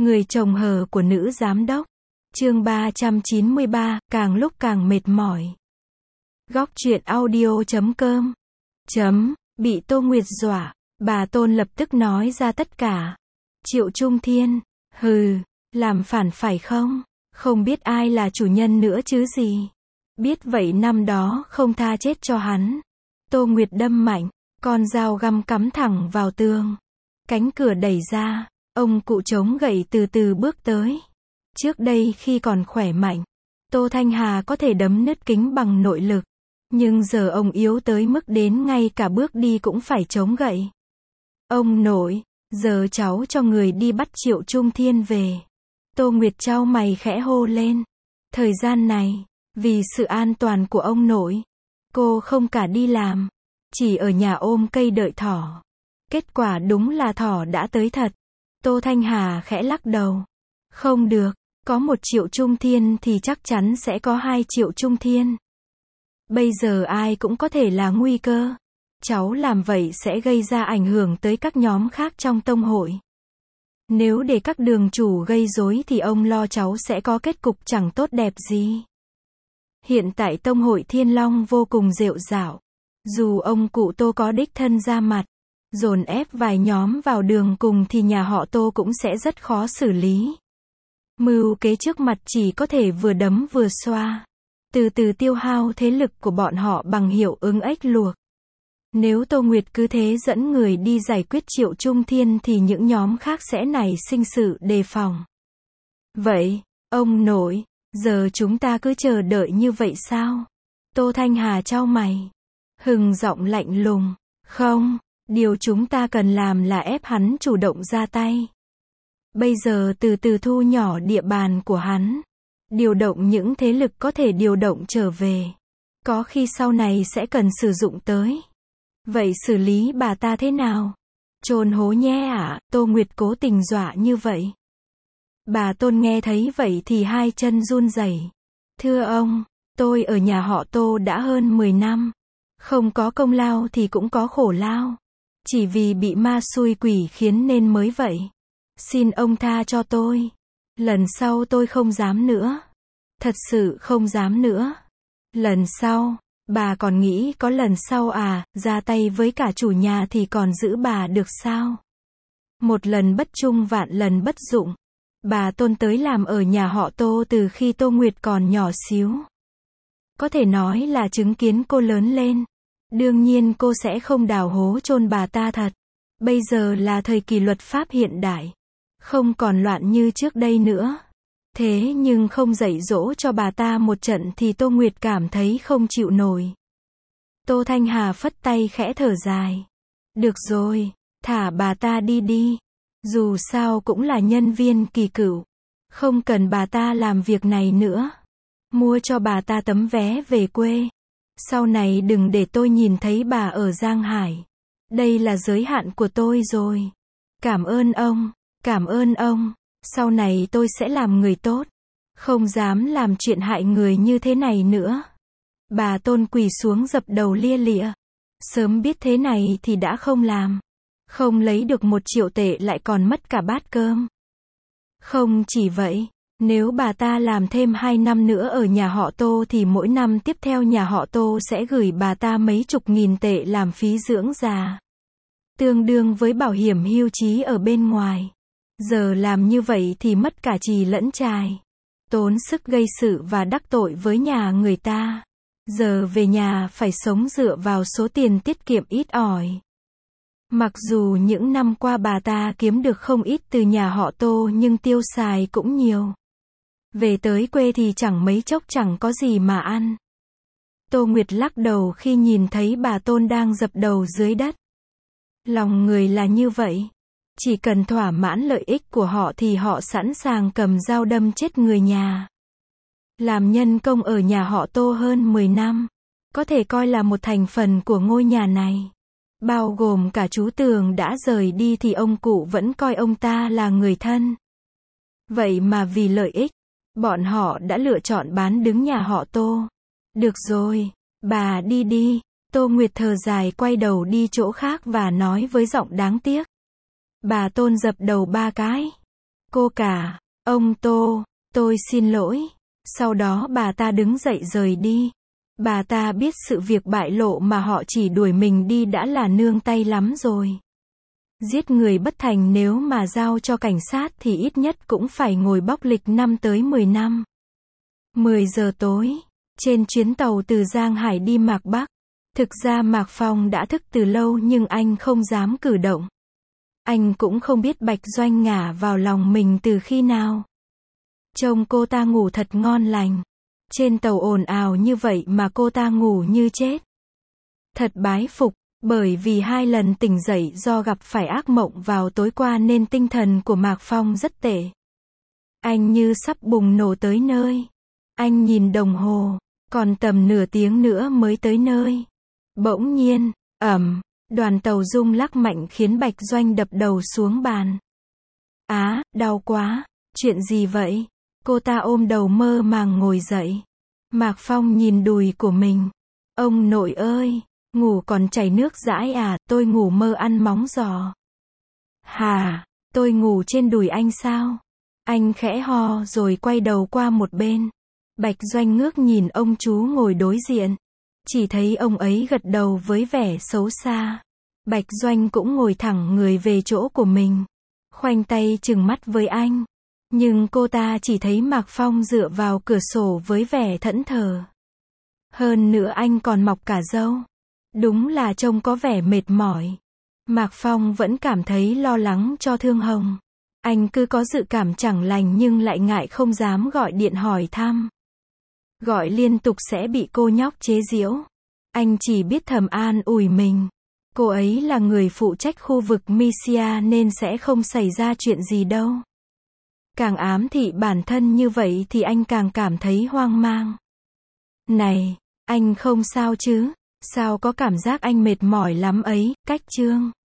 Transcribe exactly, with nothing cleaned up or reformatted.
Người chồng hờ của nữ giám đốc. Chương ba trăm chín mươi ba, càng lúc càng mệt mỏi. Góc truyện audio chấm com. Chấm, bị Tô Nguyệt dọa, bà Tôn lập tức nói ra tất cả. Triệu Trung Thiên, hừ, làm phản phải không? Không biết ai là chủ nhân nữa chứ gì. Biết vậy năm đó không tha chết cho hắn. Tô Nguyệt đâm mạnh, con dao găm cắm thẳng vào tường. Cánh cửa đẩy ra, ông cụ chống gậy từ từ bước tới. Trước đây khi còn khỏe mạnh, Tô Thanh Hà có thể đấm nứt kính bằng nội lực. Nhưng giờ ông yếu tới mức đến ngay cả bước đi cũng phải chống gậy. Ông nội, giờ cháu cho người đi bắt Triệu Trung Thiên về. Tô Nguyệt chau mày khẽ hô lên. Thời gian này, vì sự an toàn của ông nội, cô không cả đi làm, chỉ ở nhà ôm cây đợi thỏ. Kết quả đúng là thỏ đã tới thật. Tô Thanh Hà khẽ lắc đầu. Không được, có một Triệu Trung Thiên thì chắc chắn sẽ có hai Triệu Trung Thiên. Bây giờ ai cũng có thể là nguy cơ. Cháu làm vậy sẽ gây ra ảnh hưởng tới các nhóm khác trong tông hội. Nếu để các đường chủ gây rối thì ông lo cháu sẽ có kết cục chẳng tốt đẹp gì. Hiện tại tông hội Thiên Long vô cùng rệu rạo. Dù ông cụ Tô có đích thân ra mặt, dồn ép vài nhóm vào đường cùng thì nhà họ Tô cũng sẽ rất khó xử lý. Mưu kế trước mặt chỉ có thể vừa đấm vừa xoa. Từ từ tiêu hao thế lực của bọn họ bằng hiệu ứng ếch luộc. Nếu Tô Nguyệt cứ thế dẫn người đi giải quyết Triệu Trung Thiên thì những nhóm khác sẽ nảy sinh sự đề phòng. Vậy, ông nội, giờ chúng ta cứ chờ đợi như vậy sao? Tô Thanh Hà chau mày. Hừng giọng lạnh lùng. Không, điều chúng ta cần làm là ép hắn chủ động ra tay. Bây giờ từ từ thu nhỏ địa bàn của hắn. Điều động những thế lực có thể điều động trở về. Có khi sau này sẽ cần sử dụng tới. Vậy xử lý bà ta thế nào? Chôn hố nhé ạ, à, Tô Nguyệt cố tình dọa như vậy. Bà Tôn nghe thấy vậy thì hai chân run rẩy. Thưa ông, tôi ở nhà họ Tô đã hơn mười năm. Không có công lao thì cũng có khổ lao. Chỉ vì bị ma xui quỷ khiến nên mới vậy. Xin ông tha cho tôi. Lần sau tôi không dám nữa. Thật sự không dám nữa. Lần sau, bà còn nghĩ có lần sau à, ra tay với cả chủ nhà thì còn giữ bà được sao? Một lần bất trung vạn lần bất dụng. Bà Tôn tới làm ở nhà họ Tô từ khi Tô Nguyệt còn nhỏ xíu. Có thể nói là chứng kiến cô lớn lên. Đương nhiên cô sẽ không đào hố chôn bà ta thật. Bây giờ là thời kỳ luật pháp hiện đại. Không còn loạn như trước đây nữa. Thế nhưng không dạy dỗ cho bà ta một trận thì Tô Nguyệt cảm thấy không chịu nổi. Tô Thanh Hà phất tay khẽ thở dài. Được rồi, thả bà ta đi đi. Dù sao cũng là nhân viên kỳ cựu. Không cần bà ta làm việc này nữa. Mua cho bà ta tấm vé về quê. Sau này đừng để tôi nhìn thấy bà ở Giang Hải. Đây là giới hạn của tôi rồi. Cảm ơn ông, cảm ơn ông. Sau này tôi sẽ làm người tốt. Không dám làm chuyện hại người như thế này nữa. Bà Tôn quỳ xuống dập đầu lia lịa. Sớm biết thế này thì đã không làm. Không lấy được một triệu tệ lại còn mất cả bát cơm. Không chỉ vậy, nếu bà ta làm thêm hai năm nữa ở nhà họ Tô thì mỗi năm tiếp theo nhà họ Tô sẽ gửi bà ta mấy chục nghìn tệ làm phí dưỡng già. Tương đương với bảo hiểm hưu trí ở bên ngoài. Giờ làm như vậy thì mất cả chì lẫn chài. Tốn sức gây sự và đắc tội với nhà người ta. Giờ về nhà phải sống dựa vào số tiền tiết kiệm ít ỏi. Mặc dù những năm qua bà ta kiếm được không ít từ nhà họ Tô nhưng tiêu xài cũng nhiều. Về tới quê thì chẳng mấy chốc chẳng có gì mà ăn. Tô Nguyệt lắc đầu khi nhìn thấy bà Tôn đang dập đầu dưới đất. Lòng người là như vậy. Chỉ cần thỏa mãn lợi ích của họ thì họ sẵn sàng cầm dao đâm chết người nhà. Làm nhân công ở nhà họ Tô hơn mười năm. Có thể coi là một thành phần của ngôi nhà này. Bao gồm cả chú Tường đã rời đi thì ông cụ vẫn coi ông ta là người thân. Vậy mà vì lợi ích, bọn họ đã lựa chọn bán đứng nhà họ Tô. Được rồi, bà đi đi. Tô Nguyệt thở dài quay đầu đi chỗ khác và nói với giọng đáng tiếc. Bà Tôn dập đầu ba cái. Cô cả, ông Tô, tôi xin lỗi. Sau đó bà ta đứng dậy rời đi. Bà ta biết sự việc bại lộ mà họ chỉ đuổi mình đi đã là nương tay lắm rồi. Giết người bất thành nếu mà giao cho cảnh sát thì ít nhất cũng phải ngồi bóc lịch năm tới mười năm. mười giờ tối, trên chuyến tàu từ Giang Hải đi Mạc Bắc. Thực ra Mạc Phong đã thức từ lâu nhưng anh không dám cử động. Anh cũng không biết Bạch Doanh ngả vào lòng mình từ khi nào. Trông cô ta ngủ thật ngon lành. Trên tàu ồn ào như vậy mà cô ta ngủ như chết. Thật bái phục, bởi vì hai lần tỉnh dậy do gặp phải ác mộng vào tối qua nên tinh thần của Mạc Phong rất tệ. Anh như sắp bùng nổ tới nơi. Anh nhìn đồng hồ, còn tầm nửa tiếng nữa mới tới nơi. Bỗng nhiên, ầm, đoàn tàu rung lắc mạnh khiến Bạch Doanh đập đầu xuống bàn. Á, đau quá, chuyện gì vậy? Cô ta ôm đầu mơ màng ngồi dậy. Mạc Phong nhìn đùi của mình. Ông nội ơi, ngủ còn chảy nước dãi à, tôi ngủ mơ ăn móng giò. Hà, tôi ngủ trên đùi anh sao? Anh khẽ ho rồi quay đầu qua một bên. Bạch Doanh ngước nhìn ông chú ngồi đối diện. Chỉ thấy ông ấy gật đầu với vẻ xấu xa. Bạch Doanh cũng ngồi thẳng người về chỗ của mình. Khoanh tay trừng mắt với anh. Nhưng cô ta chỉ thấy Mạc Phong dựa vào cửa sổ với vẻ thẫn thờ. Hơn nữa anh còn mọc cả râu. Đúng là trông có vẻ mệt mỏi. Mạc Phong vẫn cảm thấy lo lắng cho Thương Hồng. Anh cứ có dự cảm chẳng lành nhưng lại ngại không dám gọi điện hỏi thăm. Gọi liên tục sẽ bị cô nhóc chế giễu. Anh chỉ biết thầm an ủi mình. Cô ấy là người phụ trách khu vực Misia nên sẽ không xảy ra chuyện gì đâu. Càng ám thị bản thân như vậy thì anh càng cảm thấy hoang mang. Này, anh không sao chứ? Sao có cảm giác anh mệt mỏi lắm ấy, Cách Trương?